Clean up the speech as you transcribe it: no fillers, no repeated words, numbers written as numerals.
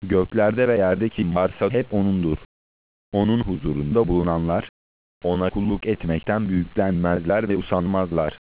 Göklerde ve yerde kim varsa hep O'nundur. O'nun huzurunda bulunanlar, O'na kulluk etmekten büyüklenmezler ve usanmazlar.